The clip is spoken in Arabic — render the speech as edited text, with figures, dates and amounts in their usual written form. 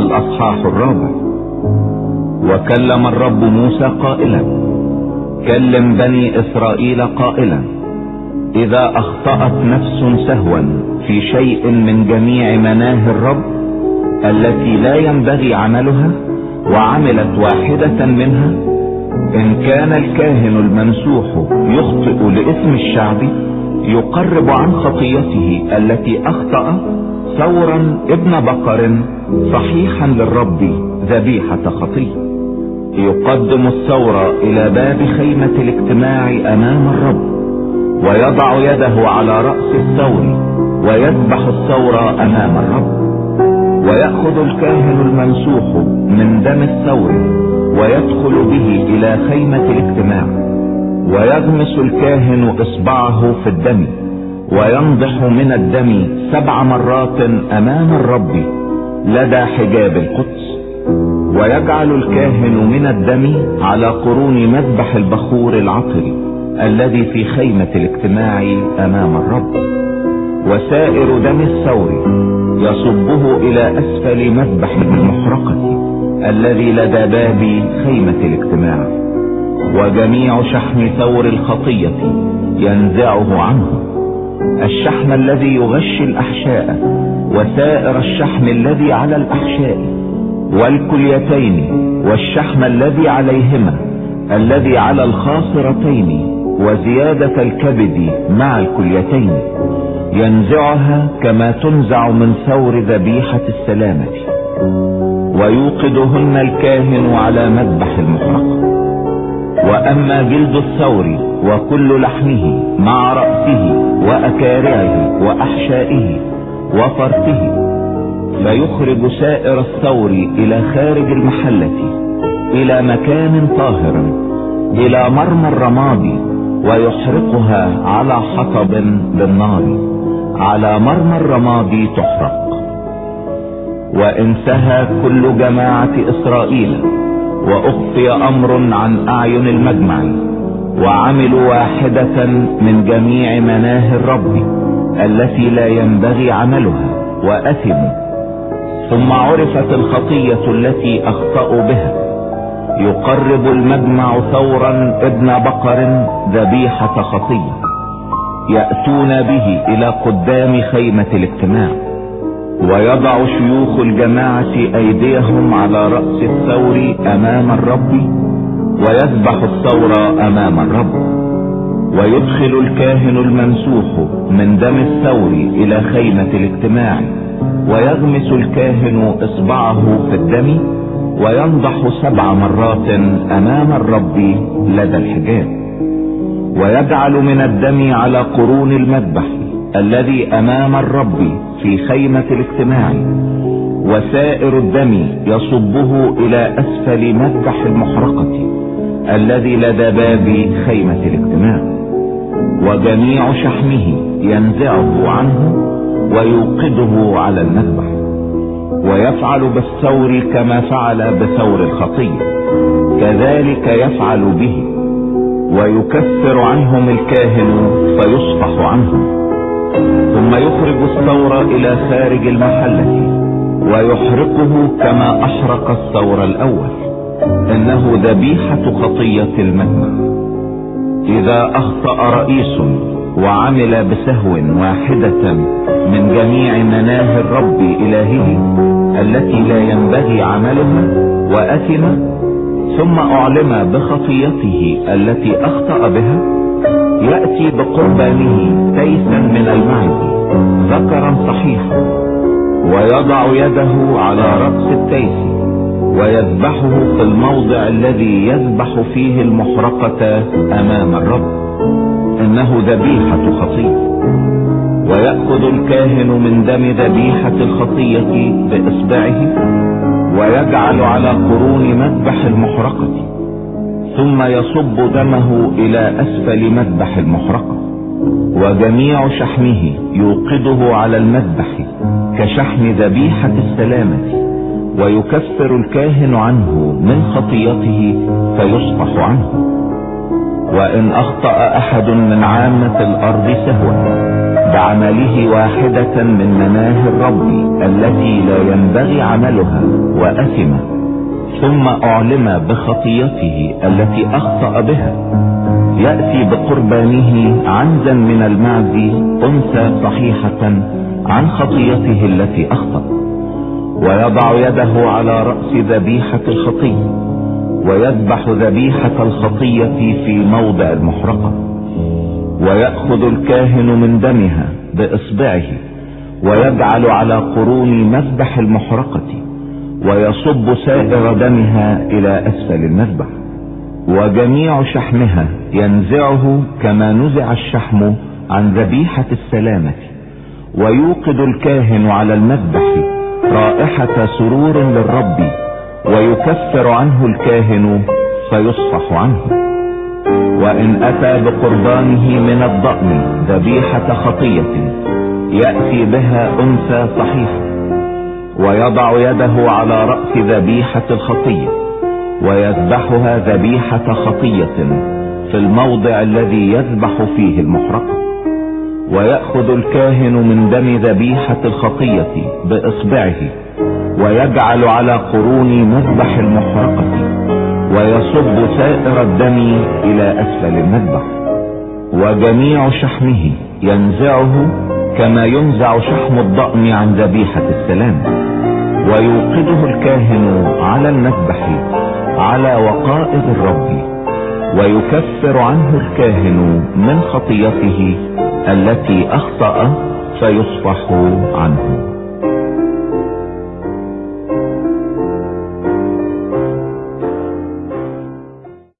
الأصحاح 4. وكلم الرب موسى قائلا: كلم بني إسرائيل قائلا: إذا أخطأت نفس سهوا في شيء من جميع مناهي الرب التي لا ينبغي عملها وعملت واحدة منها، إن كان الكاهن الممسوح يخطئ لإثم الشعب، يقرب عن خطيته التي أخطأ ثورا ابن بقر صحيحا للرب ذبيحة خطية، يقدم الثور إلى باب خيمة الاجتماع أمام الرب، ويضع يده على رأس الثور ويذبح الثور أمام الرب. ويأخذ الكاهن الممسوح من دم الثور ويدخل به إلى خيمة الاجتماع، ويغمس الكاهن إصبعه في الدم وينضح من الدم 7 مرات أمام الرب لدى حجاب القدس. ويجعل الكاهن من الدم على قرون مذبح البخور العطر الذي في خيمة الاجتماع أمام الرب. وسائر دم الثور يصبه إلى أسفل مذبح المحرقة الذي لدى باب خيمة الاجتماع. وجميع شحم ثور الخطية ينزعه عنه، الشحم الذي يغشي الأحشاء وسائر الشحم الذي على الأحشاء والكليتين والشحم الذي عليهما الذي على الخاصرتين وزيادة الكبد مع الكليتين، ينزعها كما تنزع من ثور ذبيحة السلامة. ويوقدهن الكاهن على مذبح المحرقة. وأما جلد الثور وكل لحمه مع رأسه وأكارعه وأحشائه وفرته، فيخرج سائر الثور إلى خارج المحلة إلى مكان طاهر إلى مرمى الرماد، ويحرقها على حطب بالنار، على مرمى الرماد تحرق. وإن سهى كل جماعة إسرائيل وأخفي أمر عن أعين المجمع وعملوا واحدة من جميع مناهي الرب التي لا ينبغي عملها وأثموا، ثم عرفت الخطية التي أخطأوا بها، يقرب المجمع ثورا ابن بقر ذبيحة خطية، يأتون به إلى قدام خيمة الاجتماع. ويضع شيوخ الجماعة أيديهم على رأس الثور أمام الرب، ويذبح الثور أمام الرب. ويدخل الكاهن الممسوح من دم الثور إلى خيمة الاجتماع، ويغمس الكاهن إصبعه في الدم وينضح 7 مرات أمام الرب لدى الحجاب. ويجعل من الدم على قرون المذبح الذي أمام الرب في خيمة الاجتماع، وسائر الدم يصبه إلى أسفل مذبح المحرقة الذي لدى باب خيمة الاجتماع. وجميع شحمه ينزعه عنه ويوقده على المذبح. ويفعل بالثور كما فعل بثور الخطية، كذلك يفعل به. ويكفر عنهم الكاهن فيصفح عنهم، ثم يخرج الثور إلى خارج المحلة ويحرقه كما أحرق الثور الأول، إنه ذبيحة خطية المجمع. إذا أخطأ رئيس وعمل بسهو واحدة من جميع مناهي الرب إلهه التي لا ينبغي عملها وأثم، ثم أعلم بخطيته التي أخطأ بها، يأتي بقربانه تيسا من المعز ذكرا صحيحا، ويضع يده على رأس التيس ويذبحه في الموضع الذي يذبح فيه المحرقة أمام الرب، إنه ذبيحة خطية. ويأخذ الكاهن من دم ذبيحة الخطية بإصبعه ويجعل على قرون مذبح المحرقة، ثم يصب دمه إلى أسفل مذبح المحرقة. وجميع شحمه يوقده على المذبح كشحم ذبيحة السلامة، ويكفر الكاهن عنه من خطيته فيصفح عنه. وإن أخطأ أحد من عامة الأرض سهوا بعمله واحدة من مناهي الرب التي لا ينبغي عملها وأثم، ثم أعلم بخطيته التي أخطأ بها، يأتي بقربانه عنزا من المعز أنثى صحيحة عن خطيته التي أخطأ، ويضع يده على رأس ذبيحة الخطية، ويذبح ذبيحة الخطية في موضع المحرقة، ويأخذ الكاهن من دمها بإصبعه ويجعل على قرون مذبح المحرقة، ويصب سائر دمها إلى أسفل المذبح، وجميع شحمها ينزعه كما نزع الشحم عن ذبيحة السلامة، ويوقد الكاهن على المذبح رائحة سرور للرب، ويكفر عنه الكاهن فيصفح عنه. وإن أتى بقربانه من الضأن ذبيحة خطية يأتي بها أنثى صحيحة، ويضع يده على رأس ذبيحة الخطية ويذبحها ذبيحة خطية في الموضع الذي يذبح فيه المحرقة، ويأخذ الكاهن من دم ذبيحة الخطية بإصبعه ويجعل على قرون مذبح المحرقة، ويصب سائر الدم إلى أسفل المذبح، وجميع شحمه ينزعه كما ينزع شحم الضأن عن ذبيحة السلام، ويوقده الكاهن على المذبح على وقائد الرب، ويكفر عنه الكاهن من خطيته التي أخطأ فيصفح عنه.